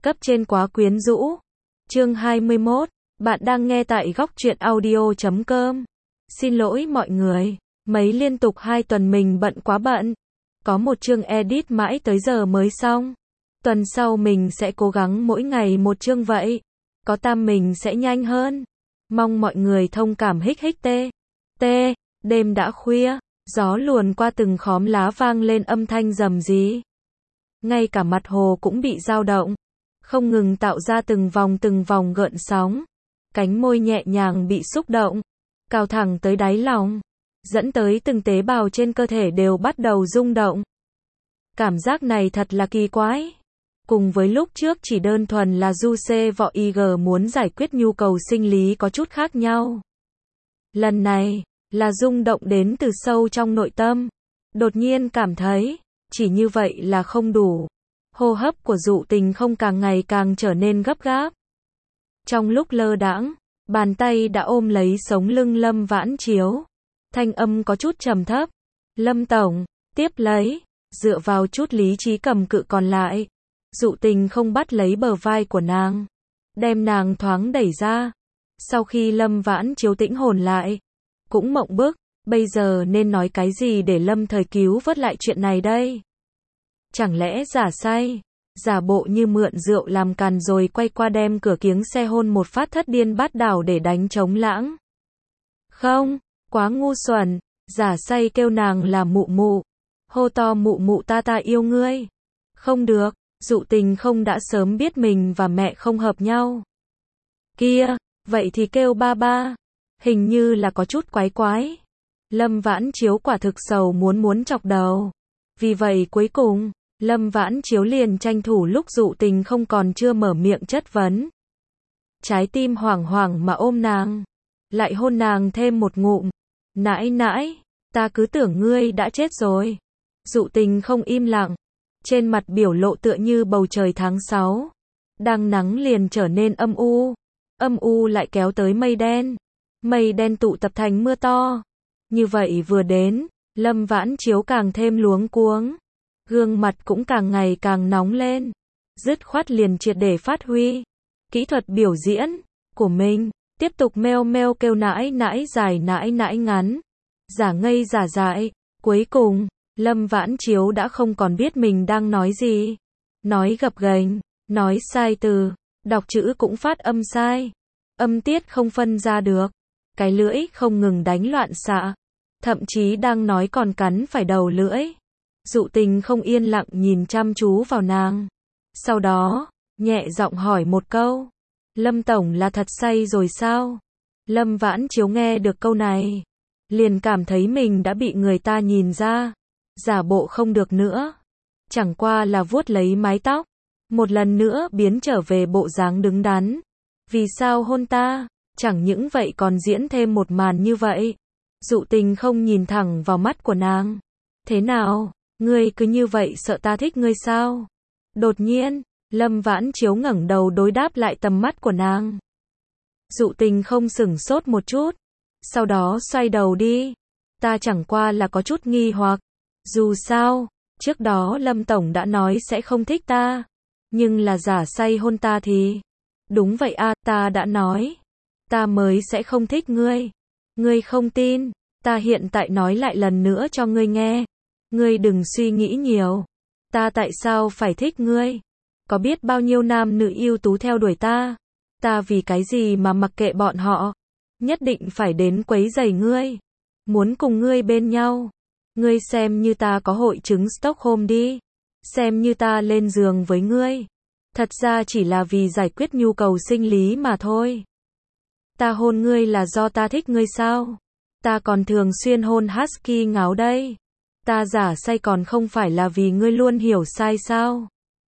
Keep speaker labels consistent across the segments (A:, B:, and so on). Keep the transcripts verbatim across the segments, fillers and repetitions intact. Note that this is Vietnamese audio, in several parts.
A: Cấp trên quá quyến rũ. Chương hai mươi mốt. Bạn đang nghe tại góc truyện audio chấm com. Xin lỗi mọi người. Mấy liên tục hai tuần mình bận quá bận. Có một chương edit mãi tới giờ mới xong. Tuần sau mình sẽ cố gắng mỗi ngày một chương vậy. Có tam mình sẽ nhanh hơn. Mong mọi người thông cảm hích hích tê. Tê, đêm đã khuya. Gió luồn qua từng khóm lá vang lên âm thanh rầm rì. Ngay cả mặt hồ cũng bị dao động. Không ngừng tạo ra từng vòng từng vòng gợn sóng. Cánh môi nhẹ nhàng bị xúc động. Cao thẳng tới đáy lòng. Dẫn tới từng tế bào trên cơ thể đều bắt đầu rung động. Cảm giác này thật là kỳ quái. Cùng với lúc trước chỉ đơn thuần là du xê vọ i giê muốn giải quyết nhu cầu sinh lý có chút khác nhau. Lần này, là rung động đến từ sâu trong nội tâm. Đột nhiên cảm thấy, chỉ như vậy là không đủ. Hô hấp của Dụ Tình không càng ngày càng trở nên gấp gáp. Trong lúc lơ đãng, bàn tay đã ôm lấy sống lưng Lâm Vãn Chiếu. Thanh âm có chút trầm thấp. Lâm Tổng, tiếp lấy, dựa vào chút lý trí cầm cự còn lại. Dụ Tình không bắt lấy bờ vai của nàng. Đem nàng thoáng đẩy ra. Sau khi Lâm Vãn Chiếu tĩnh hồn lại. Cũng mộng bức, bây giờ nên nói cái gì để Lâm Thời cứu vớt lại chuyện này đây? Chẳng lẽ giả say, giả bộ như mượn rượu làm càn rồi quay qua đem cửa kiếng xe hôn một phát thất điên bát đảo để đánh trống lãng? Không, quá ngu xuẩn, giả say kêu nàng là mụ mụ, hô to mụ mụ ta ta yêu ngươi. Không được, Dụ Tình không đã sớm biết mình và mẹ không hợp nhau. Kia, vậy thì kêu ba ba. Hình như là có chút quái quái. Lâm Vãn Chiếu quả thực sầu muốn muốn chọc đầu. Vì vậy cuối cùng, Lâm Vãn Chiếu liền tranh thủ lúc Dụ Tình không còn chưa mở miệng chất vấn. Trái tim hoảng hoảng mà ôm nàng. Lại hôn nàng thêm một ngụm. Nãi nãi, ta cứ tưởng ngươi đã chết rồi. Dụ Tình không im lặng. Trên mặt biểu lộ tựa như bầu trời tháng sáu. Đang nắng liền trở nên âm u. Âm u lại kéo tới mây đen. Mây đen tụ tập thành mưa to. Như vậy vừa đến, Lâm Vãn Chiếu càng thêm luống cuống. Gương mặt cũng càng ngày càng nóng lên. Dứt khoát liền triệt để phát huy kỹ thuật biểu diễn của mình. Tiếp tục meo meo kêu nãi nãi dài nãi nãi ngắn. Giả ngây giả dại. Cuối cùng, Lâm Vãn Chiếu đã không còn biết mình đang nói gì. Nói gập ghềnh, nói sai từ, đọc chữ cũng phát âm sai. Âm tiết không phân ra được. Cái lưỡi không ngừng đánh loạn xạ. Thậm chí đang nói còn cắn phải đầu lưỡi. Dụ Tình không yên lặng nhìn chăm chú vào nàng. Sau đó, nhẹ giọng hỏi một câu. Lâm Tổng là thật say rồi sao? Lâm Vãn Chiếu nghe được câu này. Liền cảm thấy mình đã bị người ta nhìn ra. Giả bộ không được nữa. Chẳng qua là vuốt lấy mái tóc. Một lần nữa biến trở về bộ dáng đứng đắn. Vì sao hôn ta? Chẳng những vậy còn diễn thêm một màn như vậy. Dụ Tình không nhìn thẳng vào mắt của nàng. Thế nào? Ngươi cứ như vậy sợ ta thích ngươi sao? Đột nhiên, Lâm Vãn Chiếu ngẩng đầu đối đáp lại tầm mắt của nàng. Dụ Tình không sửng sốt một chút. Sau đó xoay đầu đi. Ta chẳng qua là có chút nghi hoặc. Dù sao, trước đó Lâm Tổng đã nói sẽ không thích ta. Nhưng là giả say hôn ta thì... Đúng vậy a, ta đã nói. Ta mới sẽ không thích ngươi. Ngươi không tin, ta hiện tại nói lại lần nữa cho ngươi nghe. Ngươi đừng suy nghĩ nhiều. Ta tại sao phải thích ngươi? Có biết bao nhiêu nam nữ ưu tú theo đuổi ta? Ta vì cái gì mà mặc kệ bọn họ? Nhất định phải đến quấy rầy ngươi. Muốn cùng ngươi bên nhau. Ngươi xem như ta có hội chứng Stockholm đi. Xem như ta lên giường với ngươi. Thật ra chỉ là vì giải quyết nhu cầu sinh lý mà thôi. Ta hôn ngươi là do ta thích ngươi sao? Ta còn thường xuyên hôn husky ngáo đây. Ta giả say còn không phải là vì ngươi luôn hiểu sai sao?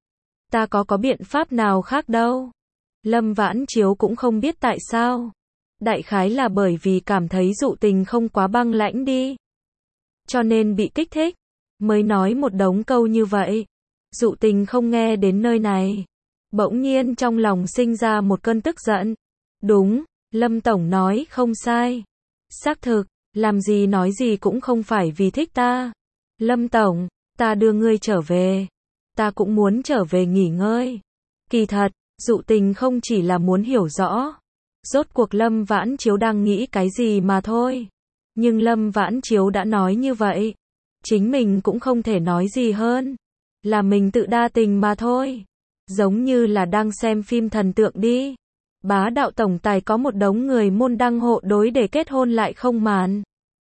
A: Ta có có biện pháp nào khác đâu. Lâm Vãn Chiếu cũng không biết tại sao. Đại khái là bởi vì cảm thấy Dụ Tình không quá băng lãnh đi. Cho nên bị kích thích. Mới nói một đống câu như vậy. Dụ Tình không nghe đến nơi này. Bỗng nhiên trong lòng sinh ra một cơn tức giận. Đúng, Lâm Tổng nói không sai. Xác thực, làm gì nói gì cũng không phải vì thích ta. Lâm Tổng, ta đưa ngươi trở về. Ta cũng muốn trở về nghỉ ngơi. Kỳ thật, Dụ Tình không chỉ là muốn hiểu rõ, rốt cuộc Lâm Vãn Chiếu đang nghĩ cái gì mà thôi. Nhưng Lâm Vãn Chiếu đã nói như vậy, chính mình cũng không thể nói gì hơn. Là mình tự đa tình mà thôi. Giống như là đang xem phim thần tượng đi. Bá đạo tổng tài có một đống người môn đăng hộ đối để kết hôn lại không màn.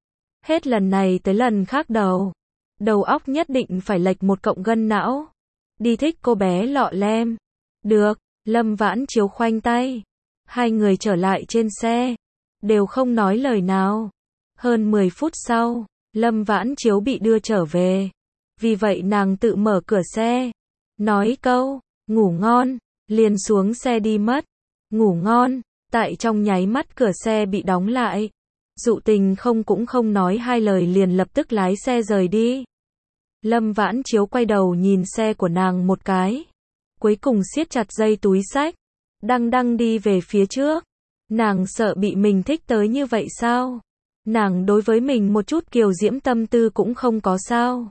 A: Hết lần này tới lần khác đầu. Đầu óc nhất định phải lệch một cộng gân não. Đi thích cô bé lọ lem. Được, Lâm Vãn Chiếu khoanh tay. Hai người trở lại trên xe. Đều không nói lời nào. Hơn mười phút sau, Lâm Vãn Chiếu bị đưa trở về. Vì vậy nàng tự mở cửa xe. Nói câu, ngủ ngon, liền xuống xe đi mất. Ngủ ngon, tại trong nháy mắt cửa xe bị đóng lại. Dụ Tình không cũng không nói hai lời liền lập tức lái xe rời đi. Lâm Vãn Chiếu quay đầu nhìn xe của nàng một cái. Cuối cùng siết chặt dây túi xách. Đăng đăng đi về phía trước. Nàng sợ bị mình thích tới như vậy sao? Nàng đối với mình một chút kiều diễm tâm tư cũng không có sao?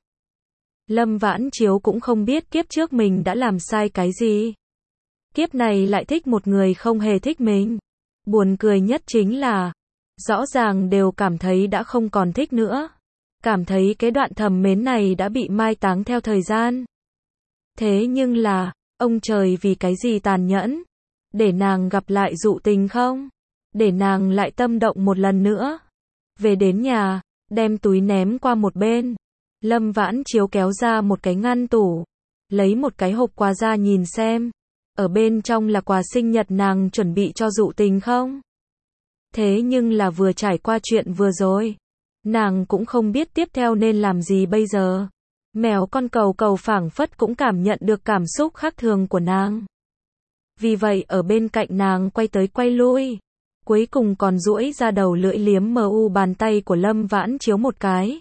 A: Lâm Vãn Chiếu cũng không biết kiếp trước mình đã làm sai cái gì. Kiếp này lại thích một người không hề thích mình. Buồn cười nhất chính là, rõ ràng đều cảm thấy đã không còn thích nữa. Cảm thấy cái đoạn thầm mến này đã bị mai táng theo thời gian. Thế nhưng là, ông trời vì cái gì tàn nhẫn? Để nàng gặp lại Dụ Tình không? Để nàng lại tâm động một lần nữa. Về đến nhà, đem túi ném qua một bên. Lâm Vãn Chiếu kéo ra một cái ngăn tủ. Lấy một cái hộp quà ra nhìn xem. Ở bên trong là quà sinh nhật nàng chuẩn bị cho Dụ Tình không? Thế nhưng là vừa trải qua chuyện vừa rồi. Nàng cũng không biết tiếp theo nên làm gì bây giờ. Mèo con cầu cầu phảng phất cũng cảm nhận được cảm xúc khác thường của nàng. Vì vậy ở bên cạnh nàng quay tới quay lui. Cuối cùng còn duỗi ra đầu lưỡi liếm mờ u bàn tay của Lâm Vãn Chiếu một cái.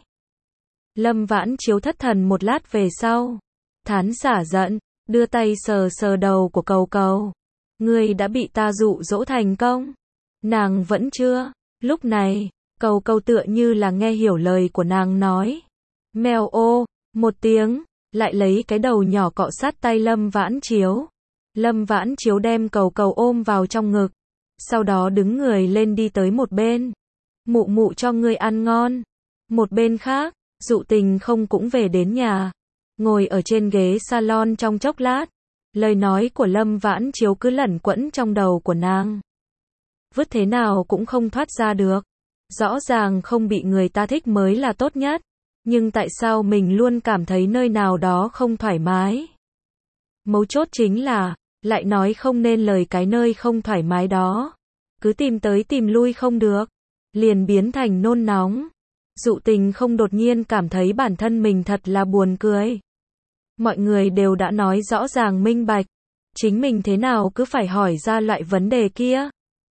A: Lâm Vãn Chiếu thất thần một lát về sau. Thán xả giận, đưa tay sờ sờ đầu của cầu cầu. Ngươi đã bị ta dụ dỗ thành công. Nàng vẫn chưa. Lúc này, cầu cầu tựa như là nghe hiểu lời của nàng nói. Mèo ô, một tiếng, lại lấy cái đầu nhỏ cọ sát tay Lâm Vãn Chiếu. Lâm Vãn Chiếu đem cầu cầu ôm vào trong ngực. Sau đó đứng người lên đi tới một bên. Mụ mụ cho ngươi ăn ngon. Một bên khác, Dụ Tình không cũng về đến nhà. Ngồi ở trên ghế salon trong chốc lát. Lời nói của Lâm Vãn Chiếu cứ lẩn quẩn trong đầu của nàng. Vứt thế nào cũng không thoát ra được. Rõ ràng không bị người ta thích mới là tốt nhất. Nhưng tại sao mình luôn cảm thấy nơi nào đó không thoải mái? Mấu chốt chính là, lại nói không nên lời cái nơi không thoải mái đó. Cứ tìm tới tìm lui không được. Liền biến thành nôn nóng. Dụ Tình không đột nhiên cảm thấy bản thân mình thật là buồn cười. Mọi người đều đã nói rõ ràng minh bạch. Chính mình thế nào cứ phải hỏi ra loại vấn đề kia?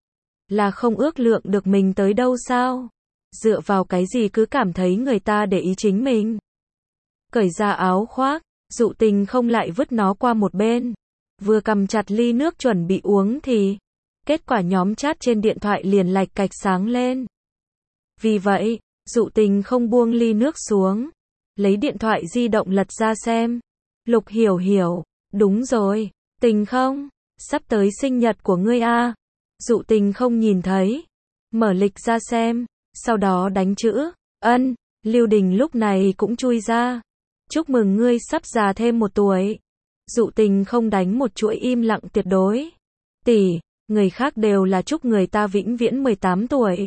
A: Là không ước lượng được mình tới đâu sao? Dựa vào cái gì cứ cảm thấy người ta để ý chính mình? Cởi ra áo khoác, Dụ Tình không lại vứt nó qua một bên. Vừa cầm chặt ly nước chuẩn bị uống thì, kết quả nhóm chat trên điện thoại liền lạch cạch sáng lên. Vì vậy, Dụ Tình không buông ly nước xuống. Lấy điện thoại di động lật ra xem. Lục Hiểu Hiểu, đúng rồi, Tình không? Sắp tới sinh nhật của ngươi a. Dụ Tình không nhìn thấy. Mở lịch ra xem. Sau đó đánh chữ, ân, Lưu Đình lúc này cũng chui ra. Chúc mừng ngươi sắp già thêm một tuổi. Dụ Tình không đánh một chuỗi im lặng tuyệt đối. Tỷ, người khác đều là chúc người ta vĩnh viễn mười tám tuổi.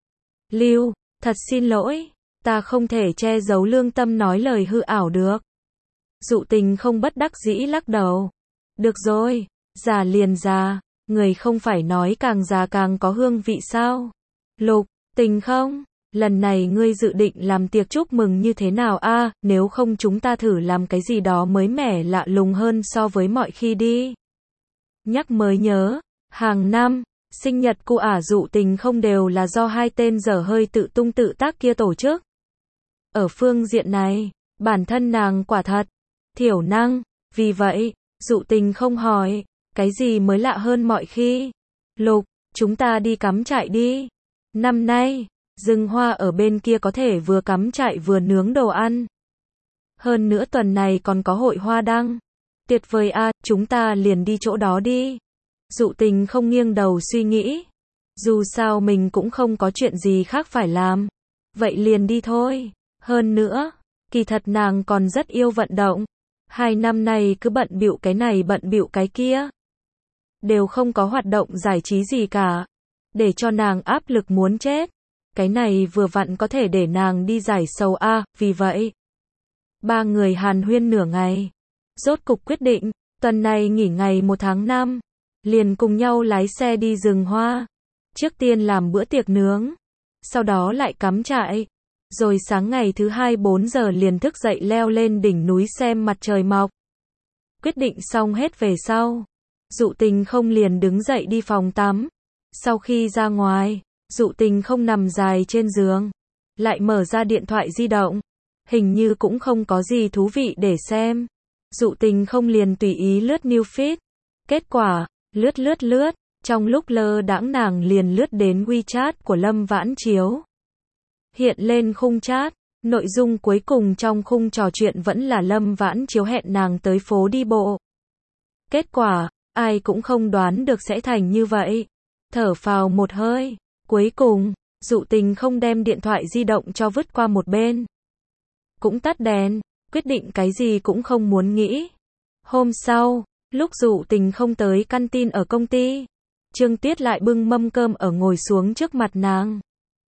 A: Lưu, thật xin lỗi, ta không thể che giấu lương tâm nói lời hư ảo được. Dụ Tình không bất đắc dĩ lắc đầu. Được rồi, già liền già, người không phải nói càng già càng có hương vị sao? Lục, Tình không? Lần này ngươi dự định làm tiệc chúc mừng như thế nào a? À, nếu không chúng ta thử làm cái gì đó mới mẻ lạ lùng hơn so với mọi khi đi. Nhắc mới nhớ, hàng năm, sinh nhật cụ ả Dụ Tình không đều là do hai tên dở hơi tự tung tự tác kia tổ chức. Ở phương diện này, bản thân nàng quả thật thiểu năng, vì vậy, Dụ Tình không hỏi, cái gì mới lạ hơn mọi khi? Lục, chúng ta đi cắm trại đi. Năm nay, rừng hoa ở bên kia có thể vừa cắm trại vừa nướng đồ ăn. Hơn nữa tuần này còn có hội hoa đăng. Tuyệt vời a, chúng ta liền đi chỗ đó đi. Dụ Tình không nghiêng đầu suy nghĩ. Dù sao mình cũng không có chuyện gì khác phải làm. Vậy liền đi thôi. Hơn nữa, kỳ thật nàng còn rất yêu vận động. Hai năm nay cứ bận bịu cái này bận bịu cái kia. Đều không có hoạt động giải trí gì cả. Để cho nàng áp lực muốn chết. Cái này vừa vặn có thể để nàng đi giải sầu a, vì vậy. Ba người hàn huyên nửa ngày. Rốt cục quyết định, tuần này nghỉ ngày một tháng năm. Liền cùng nhau lái xe đi rừng hoa. Trước tiên làm bữa tiệc nướng. Sau đó lại cắm trại. Rồi sáng ngày thứ hai bốn giờ liền thức dậy leo lên đỉnh núi xem mặt trời mọc. Quyết định xong hết về sau. Dụ Tình không liền đứng dậy đi phòng tắm. Sau khi ra ngoài, Dụ Tình không nằm dài trên giường. Lại mở ra điện thoại di động. Hình như cũng không có gì thú vị để xem. Dụ Tình không liền tùy ý lướt new feed. Kết quả, lướt lướt lướt. Trong lúc lơ đãng nàng liền lướt đến WeChat của Lâm Vãn Chiếu. Hiện lên khung chat, nội dung cuối cùng trong khung trò chuyện vẫn là Lâm Vãn Chiếu hẹn nàng tới phố đi bộ. Kết quả, ai cũng không đoán được sẽ thành như vậy. Thở phào một hơi, cuối cùng, Dụ Tình không đem điện thoại di động cho vứt qua một bên. Cũng tắt đèn, quyết định cái gì cũng không muốn nghĩ. Hôm sau, lúc Dụ Tình không tới căn tin ở công ty, Trương Tiết lại bưng mâm cơm ở ngồi xuống trước mặt nàng.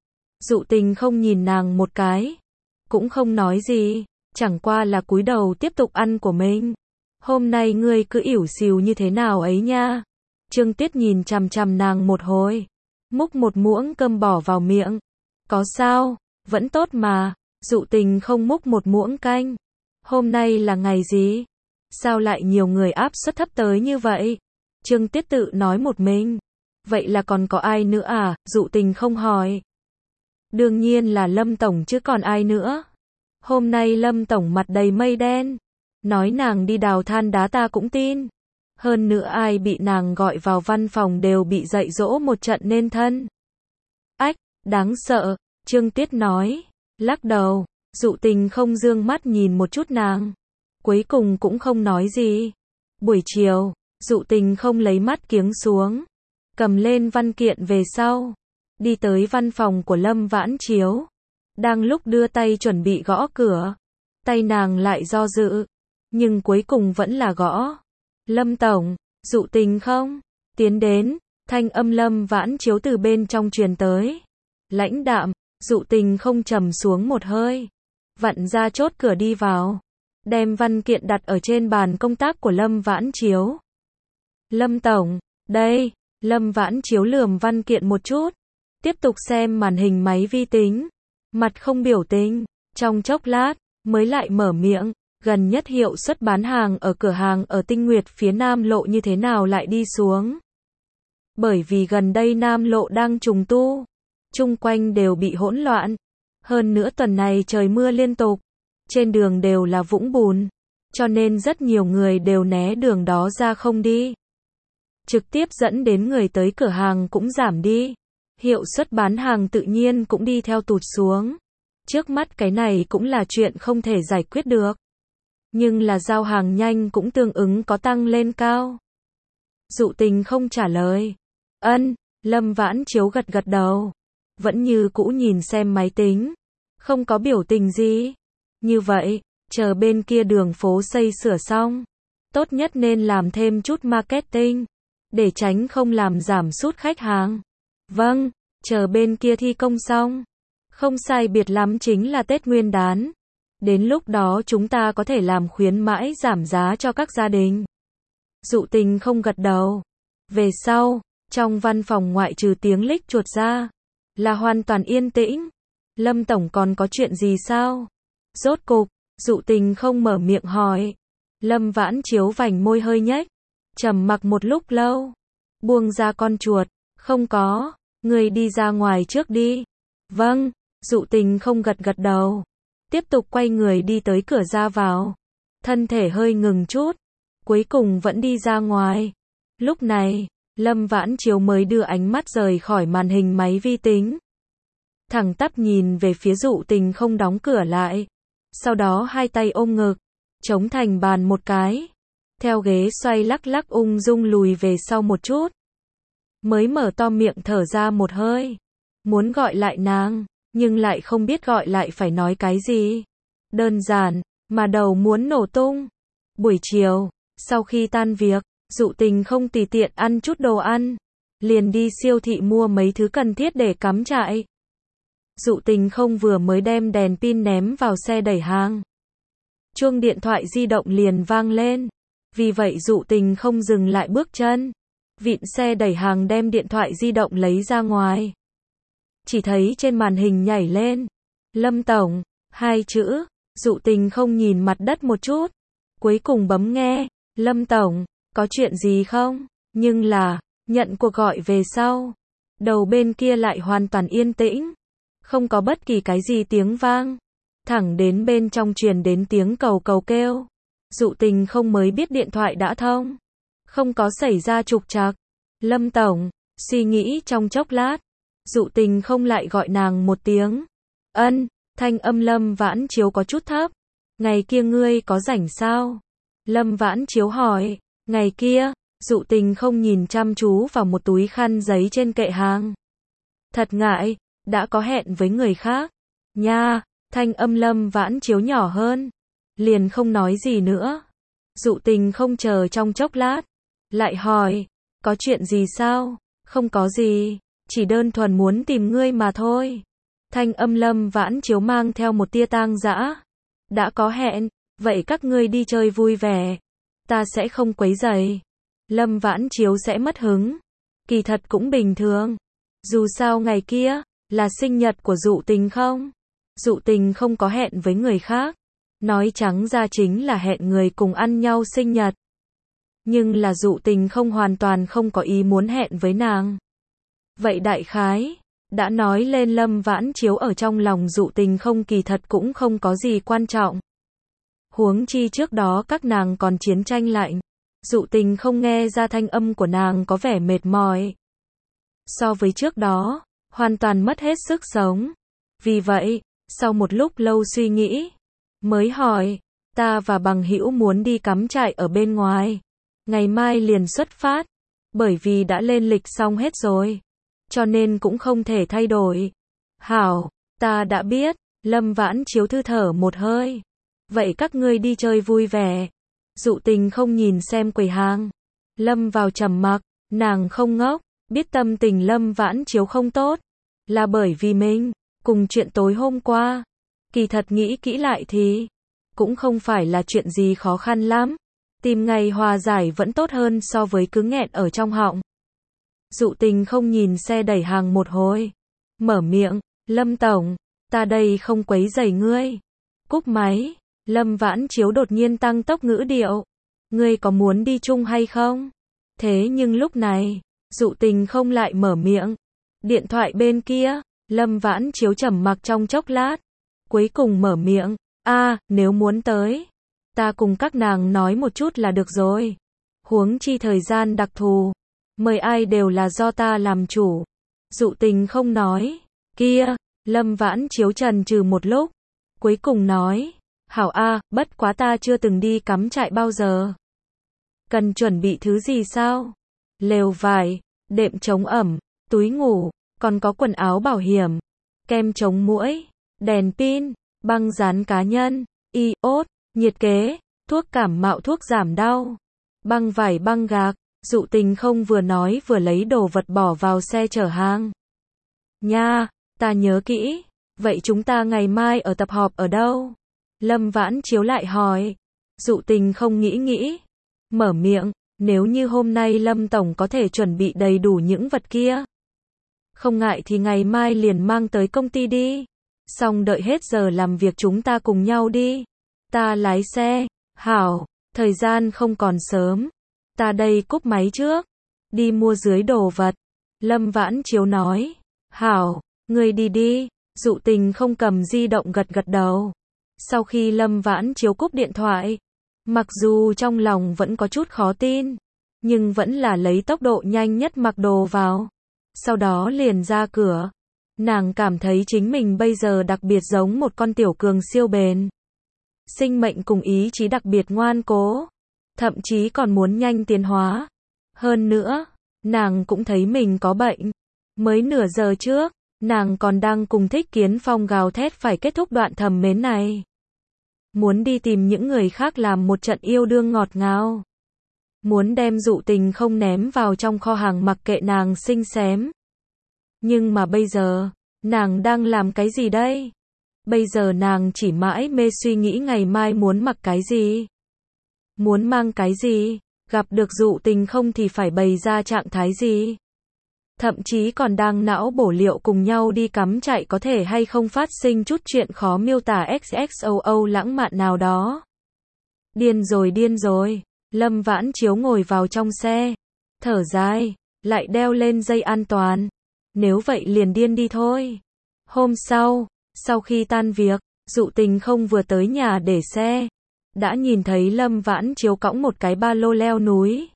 A: Dụ Tình không nhìn nàng một cái, cũng không nói gì, chẳng qua là cúi đầu tiếp tục ăn của mình. Hôm nay ngươi cứ ỉu xìu như thế nào ấy nha. Trương Tiết nhìn chằm chằm nàng một hồi, múc một muỗng cơm bỏ vào miệng. Có sao, vẫn tốt mà. Dụ Tình không múc một muỗng canh. Hôm nay là ngày gì? Sao lại nhiều người áp suất thấp tới như vậy? Trương Tiết tự nói một mình. Vậy là còn có ai nữa à? Dụ Tình không hỏi. Đương nhiên là Lâm Tổng chứ còn ai nữa. Hôm nay Lâm Tổng mặt đầy mây đen. Nói nàng đi đào than đá ta cũng tin. Hơn nữa ai bị nàng gọi vào văn phòng đều bị dạy dỗ một trận nên thân. Ách, đáng sợ, Trương Tiết nói. Lắc đầu, Dụ Tình không dương mắt nhìn một chút nàng. Cuối cùng cũng không nói gì. Buổi chiều, Dụ Tình không lấy mắt kiếng xuống. Cầm lên văn kiện về sau. Đi tới văn phòng của Lâm Vãn Chiếu. Đang lúc đưa tay chuẩn bị gõ cửa. Tay nàng lại do dự. Nhưng cuối cùng vẫn là gõ. Lâm Tổng, Dụ Tình không? Tiến đến, thanh âm Lâm Vãn Chiếu từ bên trong truyền tới. Lãnh đạm, Dụ Tình không trầm xuống một hơi. Vặn ra chốt cửa đi vào. Đem văn kiện đặt ở trên bàn công tác của Lâm Vãn Chiếu. Lâm Tổng, đây. Lâm Vãn Chiếu lườm văn kiện một chút. Tiếp tục xem màn hình máy vi tính. Mặt không biểu tình. Trong chốc lát, mới lại mở miệng. Gần nhất hiệu suất bán hàng ở cửa hàng ở Tinh Nguyệt phía Nam Lộ như thế nào lại đi xuống. Bởi vì gần đây Nam Lộ đang trùng tu. Chung quanh đều bị hỗn loạn. Hơn nữa tuần này trời mưa liên tục. Trên đường đều là vũng bùn. Cho nên rất nhiều người đều né đường đó ra không đi. Trực tiếp dẫn đến người tới cửa hàng cũng giảm đi. Hiệu suất bán hàng tự nhiên cũng đi theo tụt xuống. Trước mắt cái này cũng là chuyện không thể giải quyết được. Nhưng là giao hàng nhanh cũng tương ứng có tăng lên cao. Dụ Tình không trả lời. Ân, Lâm Vãn Chiếu gật gật đầu. Vẫn như cũ nhìn xem máy tính. Không có biểu tình gì. Như vậy, chờ bên kia đường phố xây sửa xong. Tốt nhất nên làm thêm chút marketing. Để tránh không làm giảm sút khách hàng. Vâng, chờ bên kia thi công xong. Không sai biệt lắm chính là Tết Nguyên đán. Đến lúc đó chúng ta có thể làm khuyến mãi giảm giá cho các gia đình. Dụ Tình không gật đầu. Về sau, trong văn phòng ngoại trừ tiếng lích chuột ra, là hoàn toàn yên tĩnh. Lâm Tổng còn có chuyện gì sao? Rốt cục, Dụ Tình không mở miệng hỏi. Lâm Vãn Chiếu vành môi hơi nhếch. Trầm mặc một lúc lâu. Buông ra con chuột. Không có. Người đi ra ngoài trước đi. Vâng. Dụ Tình không gật gật đầu. Tiếp tục quay người đi tới cửa ra vào. Thân thể hơi ngừng chút. Cuối cùng vẫn đi ra ngoài. Lúc này, Lâm Vãn Chiếu mới đưa ánh mắt rời khỏi màn hình máy vi tính. Thẳng tắp nhìn về phía Dụ Tình không đóng cửa lại. Sau đó hai tay ôm ngực. Chống thành bàn một cái. theo ghế xoay lắc lắc ung dung lùi về sau một chút. Mới mở to miệng thở ra một hơi. Muốn gọi lại nàng, nhưng lại không biết gọi lại phải nói cái gì. Đơn giản, mà đầu muốn nổ tung. Buổi chiều, sau khi tan việc, Dụ Tình không tùy tiện ăn chút đồ ăn. Liền đi siêu thị mua mấy thứ cần thiết để cắm trại. Dụ Tình không vừa mới đem đèn pin ném vào xe đẩy hàng. Chuông điện thoại di động liền vang lên. Vì vậy Dụ Tình không dừng lại bước chân. Vịn xe đẩy hàng đem điện thoại di động lấy ra ngoài. Chỉ thấy trên màn hình nhảy lên. Lâm Tổng, hai chữ. Dụ Tình không nhìn mặt đất một chút. Cuối cùng bấm nghe. Lâm Tổng, có chuyện gì không? Nhưng là, nhận cuộc gọi về sau. Đầu bên kia lại hoàn toàn yên tĩnh. Không có bất kỳ cái gì tiếng vang. Thẳng đến bên trong truyền đến tiếng cầu cầu kêu. Dụ Tình không mới biết điện thoại đã thông. Không có xảy ra trục trặc. Lâm Tổng, suy nghĩ trong chốc lát. Dụ Tình không lại gọi nàng một tiếng. Ân, thanh âm Lâm Vãn Chiếu có chút thấp. Ngày kia ngươi có rảnh sao? Lâm Vãn Chiếu hỏi. Ngày kia, Dụ Tình không nhìn chăm chú vào một túi khăn giấy trên kệ hàng. Thật ngại, đã có hẹn với người khác. Nha, thanh âm Lâm Vãn Chiếu nhỏ hơn. Liền không nói gì nữa. Dụ Tình không chờ trong chốc lát. Lại hỏi, có chuyện gì sao? Không có gì, chỉ đơn thuần muốn tìm ngươi mà thôi. Thanh âm Lâm Vãn Chiếu mang theo một tia tang dã. Đã có hẹn, vậy các ngươi đi chơi vui vẻ. Ta sẽ không quấy rầy. Lâm Vãn Chiếu sẽ mất hứng. Kỳ thật cũng bình thường. Dù sao ngày kia, là sinh nhật của Dụ Tình không? Dụ Tình không có hẹn với người khác. Nói trắng ra chính là hẹn người cùng ăn nhau sinh nhật. Nhưng là Dụ Tình không hoàn toàn không có ý muốn hẹn với nàng. Vậy đại khái, đã nói lên Lâm Vãn Chiếu ở trong lòng Dụ Tình không kỳ thật cũng không có gì quan trọng. Huống chi trước đó các nàng còn chiến tranh lạnh. Dụ Tình không nghe ra thanh âm của nàng có vẻ mệt mỏi. So với trước đó, hoàn toàn mất hết sức sống. Vì vậy, sau một lúc lâu suy nghĩ, mới hỏi, ta và bằng hữu muốn đi cắm trại ở bên ngoài. Ngày mai liền xuất phát. Bởi vì đã lên lịch xong hết rồi. Cho nên cũng không thể thay đổi. Hảo, ta đã biết. Lâm Vãn Chiếu thư thở một hơi. Vậy các ngươi đi chơi vui vẻ. Dụ Tình không nhìn xem quầy hàng. Lâm vào trầm mặc. Nàng không ngốc. Biết tâm tình Lâm Vãn Chiếu không tốt. Là bởi vì mình. Cùng chuyện tối hôm qua. Kỳ thật nghĩ kỹ lại thì. Cũng không phải là chuyện gì khó khăn lắm. Tìm ngày hòa giải vẫn tốt hơn so với cứ nghẹn ở trong họng. Dụ Tình không nhìn xe đẩy hàng một hồi. Mở miệng, Lâm Tổng, ta đây không quấy rầy ngươi. Cúp máy, Lâm Vãn Chiếu đột nhiên tăng tốc ngữ điệu. Ngươi có muốn đi chung hay không? Thế nhưng lúc này, Dụ Tình không lại mở miệng. Điện thoại bên kia, Lâm Vãn Chiếu trầm mặc trong chốc lát. Cuối cùng mở miệng, a, nếu muốn tới. Ta cùng các nàng nói một chút là được rồi. Huống chi thời gian đặc thù. Mời ai đều là do ta làm chủ. Dụ Tình không nói. Kia, Lâm Vãn Chiếu chần chừ một lúc. Cuối cùng nói. Hảo a, bất quá ta chưa từng đi cắm trại bao giờ. Cần chuẩn bị thứ gì sao? Lều vải, đệm chống ẩm, túi ngủ, còn có quần áo bảo hiểm, kem chống muỗi, đèn pin, băng dán cá nhân, iốt, nhiệt kế, thuốc cảm mạo thuốc giảm đau, băng vải băng gạc. Dụ Tình không vừa nói vừa lấy đồ vật bỏ vào xe chở hàng. Nha, ta nhớ kỹ. Vậy chúng ta ngày mai ở tập họp ở đâu? Lâm Vãn Chiếu lại hỏi. Dụ Tình không nghĩ nghĩ. Mở miệng, nếu như hôm nay Lâm Tổng có thể chuẩn bị đầy đủ những vật kia. Không ngại thì ngày mai liền mang tới công ty đi. Xong đợi hết giờ làm việc chúng ta cùng nhau đi. Ta lái xe. Hảo, thời gian không còn sớm. Ta đây cúp máy trước. Đi mua dưới đồ vật. Lâm Vãn Chiếu nói. Hảo, ngươi đi đi. Dụ Tình không cầm di động gật gật đầu. Sau khi Lâm Vãn Chiếu cúp điện thoại. Mặc dù trong lòng vẫn có chút khó tin. Nhưng vẫn là lấy tốc độ nhanh nhất mặc đồ vào. Sau đó liền ra cửa. Nàng cảm thấy chính mình bây giờ đặc biệt giống một con tiểu cường siêu bền. Sinh mệnh cùng ý chí đặc biệt ngoan cố. thậm chí còn muốn nhanh tiến hóa. Hơn nữa, nàng cũng thấy mình có bệnh. Mới nửa giờ trước, nàng còn đang cùng Thích Kiến Phong gào thét phải kết thúc đoạn thầm mến này. Muốn đi tìm những người khác làm một trận yêu đương ngọt ngào. Muốn đem Dụ Tình không ném vào trong kho hàng mặc kệ nàng xinh xém. Nhưng mà bây giờ, nàng đang làm cái gì đây? Bây giờ nàng chỉ mãi mê suy nghĩ ngày mai muốn mặc cái gì? Muốn mang cái gì? Gặp được Dụ Tình không thì phải bày ra trạng thái gì? Thậm chí còn đang não bổ liệu cùng nhau đi cắm trại có thể hay không phát sinh chút chuyện khó miêu tả ích ích o o lãng mạn nào đó. Điên rồi điên rồi, Lâm Vãn Chiếu ngồi vào trong xe, thở dài, lại đeo lên dây an toàn. Nếu vậy liền điên đi thôi. Hôm sau, sau khi tan việc, Dụ Tình không vừa tới nhà để xe, đã nhìn thấy Lâm Vãn Chiếu cõng một cái ba lô leo núi.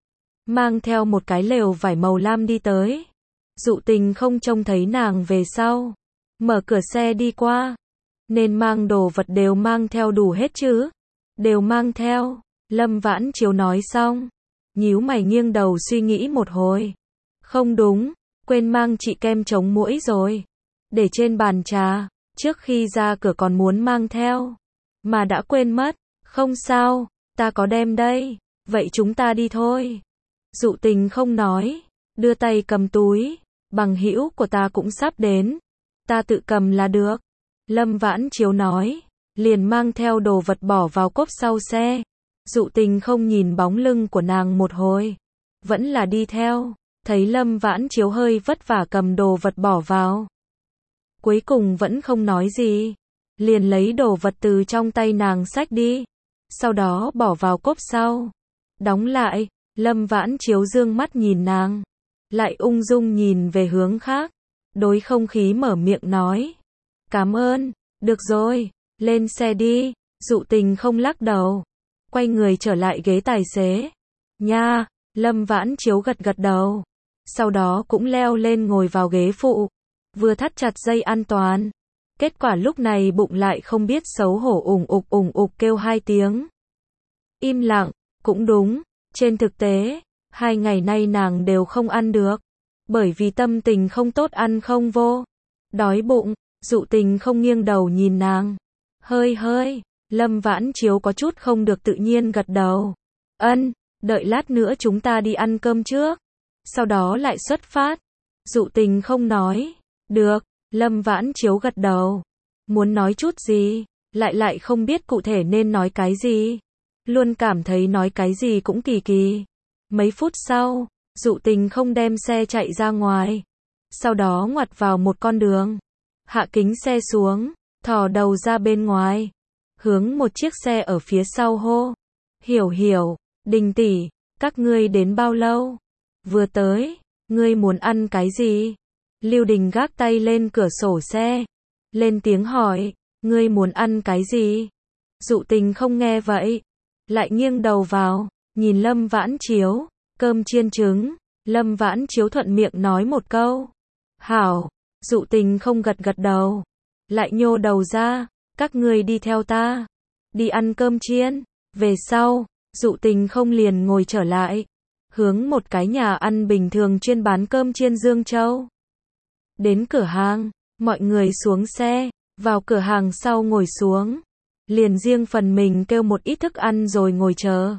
A: Mang theo một cái lều vải màu lam đi tới. Dụ Tình không trông thấy nàng về sau. Mở cửa xe đi qua. Nên mang đồ vật đều mang theo đủ hết chứ? Đều mang theo. Lâm Vãn Chiếu nói xong. Nhíu mày nghiêng đầu suy nghĩ một hồi. Không đúng, quên mang chị kem chống muỗi rồi. Để trên bàn trà. Trước khi ra cửa còn muốn mang theo. Mà đã quên mất. Không sao, ta có đem đây. Vậy chúng ta đi thôi. Dụ Tình không nói, đưa tay cầm túi, bằng hữu của ta cũng sắp đến, ta tự cầm là được. Lâm Vãn Chiếu nói, liền mang theo đồ vật bỏ vào cốp sau xe. Dụ Tình không nhìn bóng lưng của nàng một hồi, vẫn là đi theo, thấy Lâm Vãn Chiếu hơi vất vả cầm đồ vật bỏ vào. Cuối cùng vẫn không nói gì, liền lấy đồ vật từ trong tay nàng xách đi, sau đó bỏ vào cốp sau, đóng lại. Lâm Vãn Chiếu dương mắt nhìn nàng, lại ung dung nhìn về hướng khác, đối không khí mở miệng nói. Cảm ơn, được rồi, lên xe đi. Dụ Tình không lắc đầu, quay người trở lại ghế tài xế. Nha, Lâm Vãn Chiếu gật gật đầu, sau đó cũng leo lên ngồi vào ghế phụ, vừa thắt chặt dây an toàn. Kết quả lúc này bụng lại không biết xấu hổ ủng ục ủng ục kêu hai tiếng. Im lặng, cũng đúng. Trên thực tế, hai ngày nay nàng đều không ăn được, bởi vì tâm tình không tốt ăn không vô. Đói bụng, Dụ Tình không nghiêng đầu nhìn nàng. Hơi hơi, Lâm Vãn Chiếu có chút không được tự nhiên gật đầu. Ân, đợi lát nữa chúng ta đi ăn cơm trước, sau đó lại xuất phát. Dụ Tình không nói. Được, Lâm Vãn Chiếu gật đầu. Muốn nói chút gì, lại lại không biết cụ thể nên nói cái gì. Luôn cảm thấy nói cái gì cũng kỳ kỳ. Mấy phút sau, Dụ Tình không đem xe chạy ra ngoài. Sau đó ngoặt vào một con đường. Hạ kính xe xuống, thò đầu ra bên ngoài. Hướng một chiếc xe ở phía sau hô. Hiểu hiểu, Đình tỷ, các ngươi đến bao lâu? Vừa tới, ngươi muốn ăn cái gì? Lưu Đình gác tay lên cửa sổ xe. Lên tiếng hỏi, ngươi muốn ăn cái gì? Dụ Tình không nghe vậy. Lại nghiêng đầu vào, nhìn Lâm Vãn Chiếu, cơm chiên trứng. Lâm Vãn Chiếu thuận miệng nói một câu. Hảo, Dụ Tình không gật gật đầu. Lại nhô đầu ra, các ngươi đi theo ta. Đi ăn cơm chiên. Về sau, Dụ Tình không liền ngồi trở lại. Hướng một cái nhà ăn bình thường chuyên bán cơm chiên Dương Châu. Đến cửa hàng, mọi người xuống xe, vào cửa hàng sau ngồi xuống. Liền riêng phần mình kêu một ít thức ăn rồi ngồi chờ.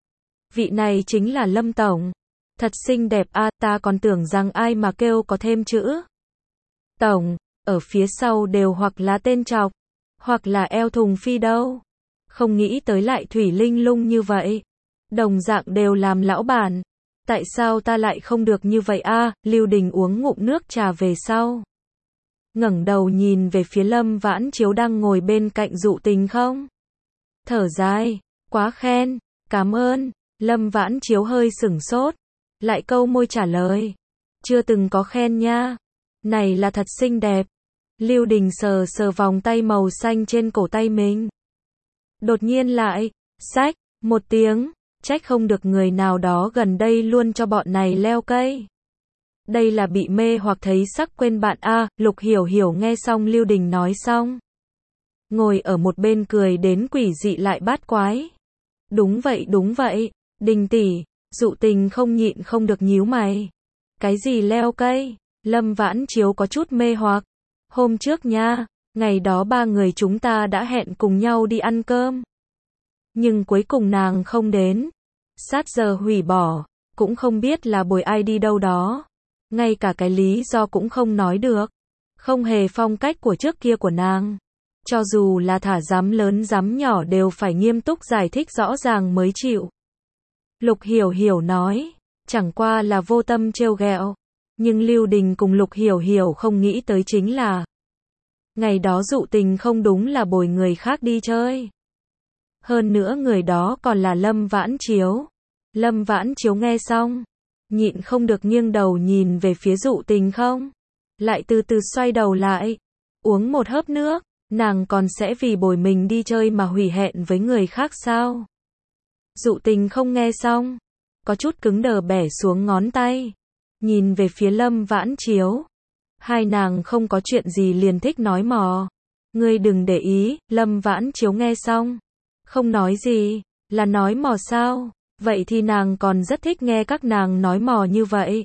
A: Vị này chính là Lâm Tổng. Thật xinh đẹp a, à, ta còn tưởng rằng ai mà kêu có thêm chữ Tổng, ở phía sau đều hoặc là tên chọc, hoặc là eo thùng phi đâu. Không nghĩ tới lại thủy linh lung như vậy. Đồng dạng đều làm lão bản. Tại sao ta lại không được như vậy a? À? Lưu Đình uống ngụm nước trà về sau. Ngẩng đầu nhìn về phía Lâm Vãn Chiếu đang ngồi bên cạnh Dụ Tình không. Thở dài, quá khen, cảm ơn. Lâm Vãn Chiếu hơi sửng sốt, lại câu môi trả lời. Chưa từng có khen nha. Này là thật xinh đẹp. Lưu Đình sờ sờ vòng tay màu xanh trên cổ tay mình. Đột nhiên lại, xách, một tiếng, trách không được người nào đó gần đây luôn cho bọn này leo cây. Đây là bị mê hoặc thấy sắc quên bạn a. À, Lục Hiểu Hiểu nghe xong Lưu Đình nói xong. Ngồi ở một bên cười đến quỷ dị lại bát quái. Đúng vậy đúng vậy, Đình tỷ, Dụ Tình không nhịn không được nhíu mày. Cái gì leo cây? Lâm Vãn Chiếu có chút mê hoặc. Hôm trước nha, ngày đó ba người chúng ta đã hẹn cùng nhau đi ăn cơm. Nhưng cuối cùng nàng không đến. Sát giờ hủy bỏ, cũng không biết là bồi ai đi đâu đó. Ngay cả cái lý do cũng không nói được. Không hề phong cách của trước kia của nàng. Cho dù là thả dám lớn dám nhỏ đều phải nghiêm túc giải thích rõ ràng mới chịu. Lục Hiểu Hiểu nói, chẳng qua là vô tâm trêu ghẹo. Nhưng Lưu Đình cùng Lục Hiểu Hiểu không nghĩ tới chính là ngày đó Dụ Tình không đúng là bồi người khác đi chơi. Hơn nữa người đó còn là Lâm Vãn Chiếu. Lâm Vãn Chiếu nghe xong, nhịn không được nghiêng đầu nhìn về phía Dụ Tình không. Lại từ từ xoay đầu lại, uống một hớp nước, nàng còn sẽ vì bồi mình đi chơi mà hủy hẹn với người khác sao? Dụ Tình không nghe xong, có chút cứng đờ bẻ xuống ngón tay, nhìn về phía Lâm Vãn Chiếu. Hai nàng không có chuyện gì liền thích nói mò. Ngươi đừng để ý, Lâm Vãn Chiếu nghe xong, không nói gì, là nói mò sao? Vậy thì nàng còn rất thích nghe các nàng nói mò như vậy.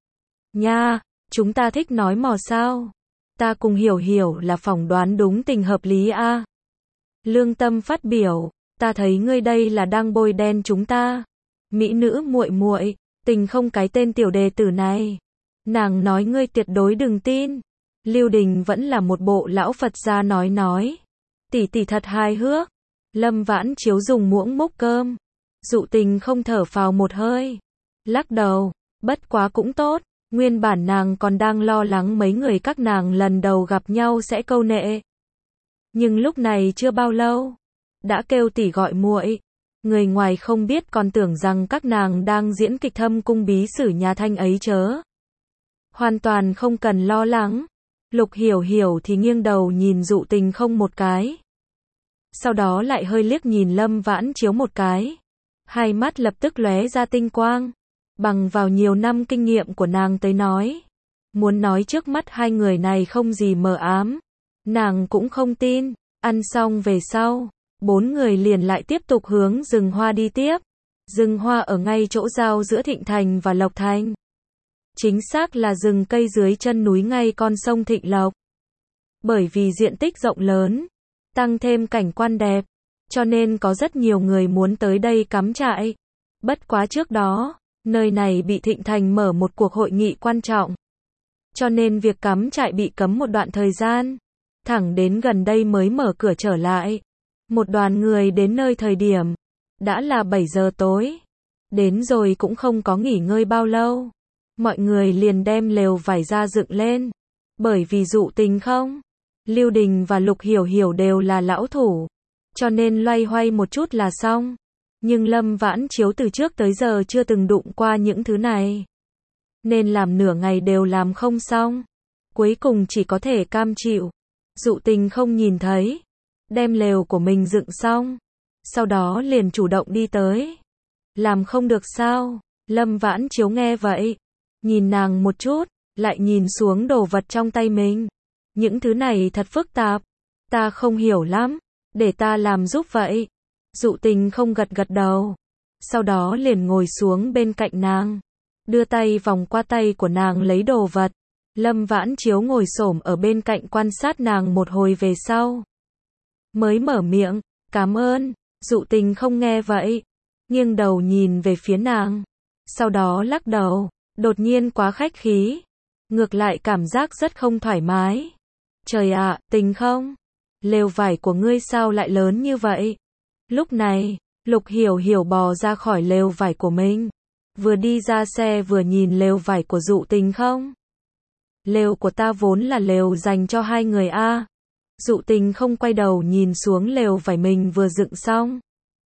A: Nha, chúng ta thích nói mò sao? Ta cùng Hiểu Hiểu là phỏng đoán đúng tình hợp lý a. À? Lương Tâm phát biểu, ta thấy ngươi đây là đang bôi đen chúng ta. Mỹ nữ muội muội, Tình không cái tên tiểu đề tử này. Nàng nói ngươi tuyệt đối đừng tin. Lưu Đình vẫn là một bộ lão Phật gia nói nói. Tỷ tỷ thật hài hước. Lâm Vãn Chiếu dùng muỗng múc cơm. Dụ Tình không thở phào một hơi. Lắc đầu, bất quá cũng tốt. Nguyên bản nàng còn đang lo lắng mấy người các nàng lần đầu gặp nhau sẽ câu nệ. Nhưng lúc này chưa bao lâu, đã kêu tỷ gọi muội. Người ngoài không biết còn tưởng rằng các nàng đang diễn kịch Thâm Cung Bí Sử nhà Thanh ấy chớ. Hoàn toàn không cần lo lắng. Lục Hiểu Hiểu thì nghiêng đầu nhìn Dụ Tình không một cái. Sau đó lại hơi liếc nhìn Lâm Vãn Chiếu một cái. Hai mắt lập tức lóe ra tinh quang. Bằng vào nhiều năm kinh nghiệm của nàng tới nói. Muốn nói trước mắt hai người này không gì mờ ám. Nàng cũng không tin. Ăn xong về sau, bốn người liền lại tiếp tục hướng rừng hoa đi tiếp. Rừng hoa ở ngay chỗ giao giữa Thịnh Thành và Lộc Thành. Chính xác là rừng cây dưới chân núi ngay con sông Thịnh Lộc. Bởi vì diện tích rộng lớn, tăng thêm cảnh quan đẹp, cho nên có rất nhiều người muốn tới đây cắm trại. Bất quá trước đó, nơi này bị Thịnh Thành mở một cuộc hội nghị quan trọng. Cho nên việc cắm trại bị cấm một đoạn thời gian. Thẳng đến gần đây mới mở cửa trở lại. Một đoàn người đến nơi thời điểm, đã là bảy giờ tối. Đến rồi cũng không có nghỉ ngơi bao lâu. Mọi người liền đem lều vải ra dựng lên. Bởi vì Dụ Tình không, Lưu Đình và Lục Hiểu Hiểu đều là lão thủ. Cho nên loay hoay một chút là xong. Nhưng Lâm Vãn Chiếu từ trước tới giờ chưa từng đụng qua những thứ này. Nên làm nửa ngày đều làm không xong. Cuối cùng chỉ có thể cam chịu. Dụ Tình không nhìn thấy. Đem lều của mình dựng xong. Sau đó liền chủ động đi tới. Làm không được sao? Lâm Vãn Chiếu nghe vậy. Nhìn nàng một chút. Lại nhìn xuống đồ vật trong tay mình. Những thứ này thật phức tạp. Ta không hiểu lắm. Để ta làm giúp vậy. Dụ Tình không gật gật đầu. Sau đó liền ngồi xuống bên cạnh nàng. Đưa tay vòng qua tay của nàng lấy đồ vật. Lâm Vãn Chiếu ngồi xổm ở bên cạnh quan sát nàng một hồi về sau. Mới mở miệng, cảm ơn. Dụ Tình không nghe vậy. Nghiêng đầu nhìn về phía nàng. Sau đó lắc đầu. Đột nhiên quá khách khí. Ngược lại cảm giác rất không thoải mái. Trời ạ, Tình không? Lều vải của ngươi sao lại lớn như vậy? Lúc này, Lục Hiểu Hiểu bò ra khỏi lều vải của mình. Vừa đi ra xe vừa nhìn lều vải của Dụ Tình không? Lều của ta vốn là lều dành cho hai người a. À. Dụ Tình không quay đầu nhìn xuống lều vải mình vừa dựng xong.